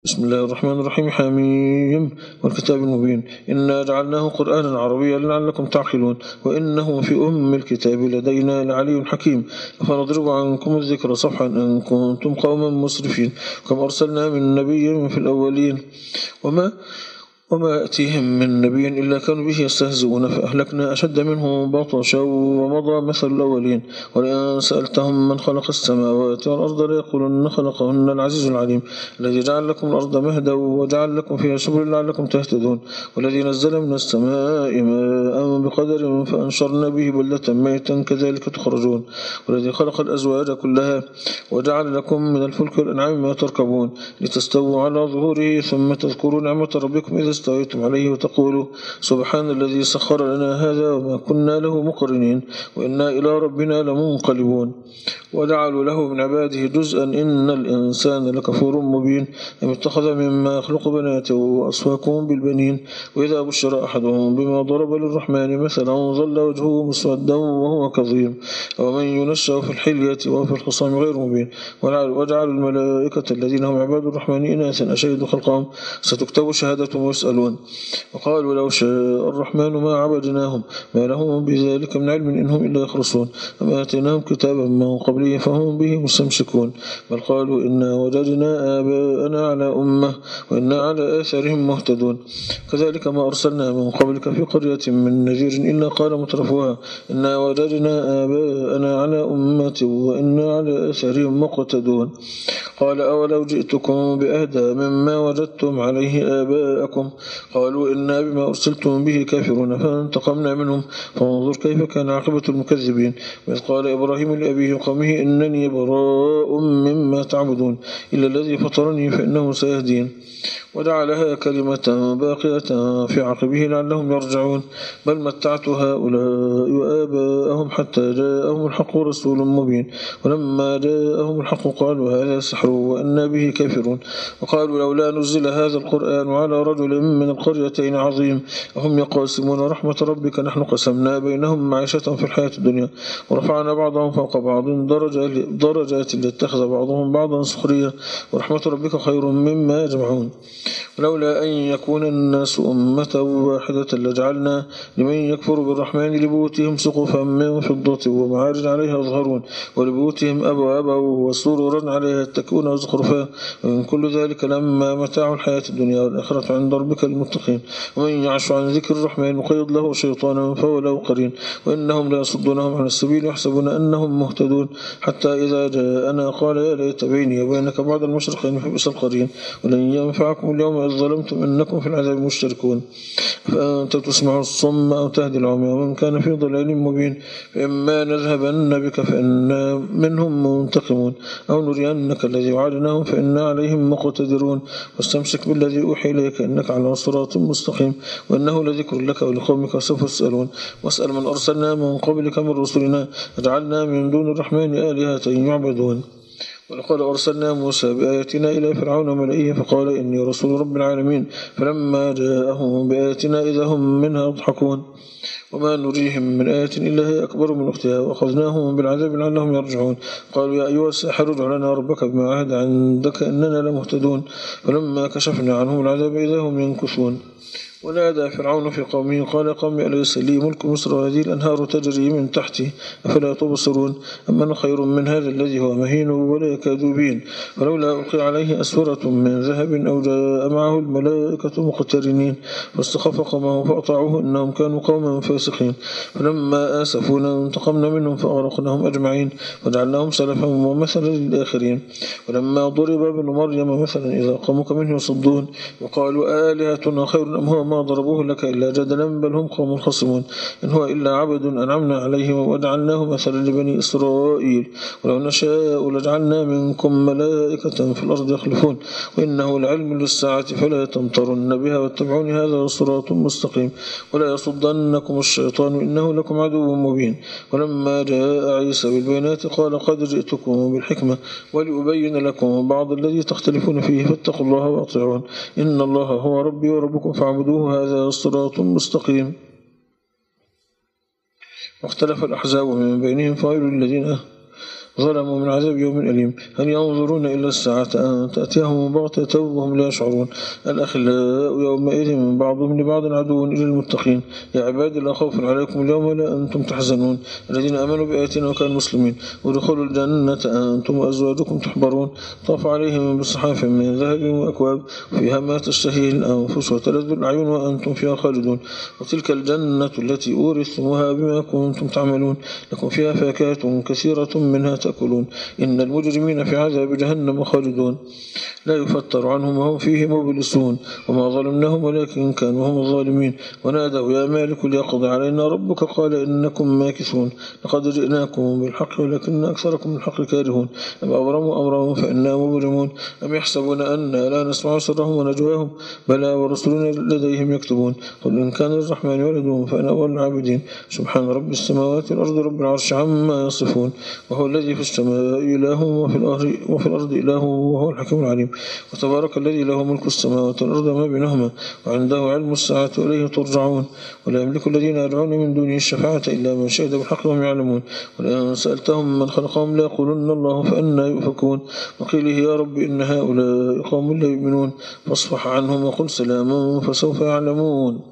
بسم الله الرحمن الرحيم. حميم والكتاب المبين إنا جعلناه قرآنا عربيا لعلكم تعقلون وإنه في الكتاب لدينا لعلي حكيم. فنضرب عنكم الذكر صفحا أن كنتم قوما مسرفين. كم أرسلنا من نبي في الأولين وما يأتيهم من نبي إلا كانوا به يستهزئون فأهلكنا أشد منهم بطشا ومضى مثل الأولين. ولئن سألتهم من خلق السماوات والأرض ليقولن خلقهن العزيز العليم الذي جعل لكم الأرض مهدا وجعل لكم فيها سبلا لعلكم تهتدون والذي نزل من السماء ماء بقدر فأنشرنا به بلدة ميتا كذلك تخرجون والذي خلق الأزواج كلها وجعل لكم من الفلك والأنعام ما تركبون لتستووا على ظهوره ثم تذكروا نعمة ربكم إذا استويتم عليه وتقولوا سبحان الذي سخر لنا هذا وما كنا له مقرنين وإنا إلى ربنا لمنقلبون. وجعلوا له من عباده جزءا إن الإنسان لكفور مبين أم اتخذ مما يخلق بناته وأصفاكم بالبنين وإذا بشر أحدهم بما ضرب للرحمن مثلا ظل وجهه مسودا وهو كظيم ومن ينشأ في الحلية وفي الخصام غير مبين. وجعلوا الملائكة الذين هم عباد الرحمن إناثا أشهدوا خلقهم ستكتب شهادتهم ويسألون. وقالوا لو شاء الرحمن ما عبدناهم ما لهم بذلك من علم إنهم إلا يخرصون أما آتيناهم كتابا من قبله فهم به مستمسكون بل قالوا إنا وجدنا آباءنا على أمة وإنا على آثارهم مهتدون. كذلك ما أرسلنا من قبلك في قرية من نذير إلا قال مترفوها إنا وجدنا آباءنا على أمة وإنا على آثارهم مقتدون. قال أولو جئتكم بأهدى مما وجدتم عليه آباءكم قالوا إنا بما أرسلتم به كافرون فانتقمنا منهم فانظر كيف كان عاقبة المكذبين. وإذ قال إبراهيم لأبيه وقومه إنني براء مما تعبدون إلا الذي فطرني فإنه سيهدين. وجعلها كلمة باقية في عقبه لعلهم يرجعون بل متعت هؤلاء وآباءهم حتى جاءهم الحق رسول مبين ولما جاءهم الحق قالوا هذا سحر وأنا به كافرون. وقالوا لولا نزل هذا القرآن على رجل من القريتين عظيم أهم يقاسمون رحمة ربك نحن قسمنا بينهم معيشة في الحياة الدنيا ورفعنا بعضهم فوق بعض درجات ليتخذ بعضهم بعضا سخريا ورحمة ربك خير مما يجمعون. ولولا أن يكون الناس أمة واحدة لجعلنا لمن يكفر بالرحمن لبيوتهم سقفا من فضة ومعارج عليها يظهرون ولبيوتهم أبوابا وسررا عليها يتكئون وزخرفا ومن كل ذلك لما متاع الحياة الدنيا والآخرة عند ربك المتقين. ومن يعش عن ذكر الرحمن نقيض له شيطانا فهو له قرين وإنهم لا يصدونهم عن السبيل يحسبون أنهم مهتدون حتى إذا جاءنا قال يا ليت بيني وبينك بعد المشرقين فبئس القرين ولن ينفعكم اليوم إذ ظلمتم أنكم في العذاب مشتركون فأنت تسمع الصم أو تهدي العمي ومن كان في ضلال مبين فإما نذهبن بك فإنا منهم منتقمون أو نرينك الذي وعدناهم فإنا عليهم مقتدرون واستمسك بالذي أوحي إليك إنك على صراط مستقيم وإنه لذكر لك ولقومك سوف تسألون. واسأل من أرسلنا من قبلك من رسلنا جعلنا من دون الرحمن آلهة يعبدون. ولقد أرسلنا موسى بآياتنا إلى فرعون وملئه فقال إني رسول رب العالمين فلما جاءهم بآياتنا إذا هم منها يضحكون وما نريهم من آية إلا هي أكبر من أختها وأخذناهم بالعذاب لعلهم يرجعون. قالوا يا أيها الساحر ادع لنا ربك بما عهد عندك إننا لمهتدون فلما كشفنا عنهم العذاب إذا هم ينكثون. ونادى فرعون في قومه قال قوم أليس لي ملك مصر وهذه الأنهار تجري من تحتي أفلا تبصرون أمن خير من هذا الذي هو مهين ولا يكاد يبين ولولا ألقي عليه أسورة من ذهب أو جاء معه الملائكة مقترنين فاستخف قومه فأطاعوه إنهم كانوا قوما فاسقين فلما آسفونا انتقمنا منهم فأغرقناهم أجمعين وجعلناهم سلفا ومثلا للآخرين. ولما ضرب ابن مريم مثلا إذا قومك منه يصدون وقالوا آلهتنا خير أم هو ما ضربوه لك إلا جدلا بل هم قوم خصمون إن هو إلا عبد أنعمنا عليه وجعلناه مثلا لبني إسرائيل ولو نشاء لجعلنا منكم ملائكة في الأرض يخلفون وإنه لعلم للساعة فلا تمترن بها واتبعون هذا صراط مستقيم ولا يصدنكم الشيطان إنه لكم عدو مبين. ولما جاء عيسى بالبينات قال قد جئتكم بالحكمة ولأبين لكم بعض الذي تختلفون فيه فاتقوا الله وأطيعون إن الله هو ربي وربكم فاعبدوه هذا صراط مستقيم. واختلف الأحزاب من بينهم فويل ظلموا من عذاب يوم أليم. هل ينظرون إلا الساعة أن تأتيهم بغتة وهم لا يشعرون. الأخلاء يومئذ من بعضهم لبعض عدو إلا المتقين. يا عبادي لا خوف عليكم اليوم ولا أنتم تحزنون الذين آمنوا بآياتنا وكانوا مسلمين ودخلوا الجنة أنتم وأزواجكم تحبرون طاف عليهم بصحاف من ذهب وأكواب فيها ما تشتهي الأنفس وتلذ الأعين وأنتم فيها خالدون. وتلك الجنة التي أورثتموها بما كنتم تعملون لكم فيها فاكهة كثيرة منها تأكلون إن المجرمين في عذاب جهنم خالدون لا يفتر عنهم وهم فيه مبلسون وما ظلمناهم ولكن كانوا هم الظالمين. ونادوا يا مالك ليقضي علينا ربك قال إنكم ماكثون لقد جئناكم بالحق ولكن أكثركم الحق كارهون. أم أبرموا أمرهم فإنا مبرمون أم يحسبون أنا لا نسمع سرهم ونجواهم بلى ورسلنا لديهم يكتبون قل إن كان الرحمن ولد فأنا أول العابدين سبحان رب السماوات والأرض رب العرش عما يصفون وهو الذي في السماء إله وفي الأرض إله وهو الحكيم العليم. وتبارك الذي له ملك السماوات والأرض ما بينهما وعنده علم الساعة وإليه ترجعون. ولا يملك الذين يدعون من دونه الشفاعة إلا من شهد بالحق وهم يعلمون. ولئن سألتهم من خلقهم ليقولن الله فأنى يؤفكون. وقيله يا رب إن هؤلاء قوم لا يؤمنون فاصفح عنهم وقل سلاما فسوف يعلمون.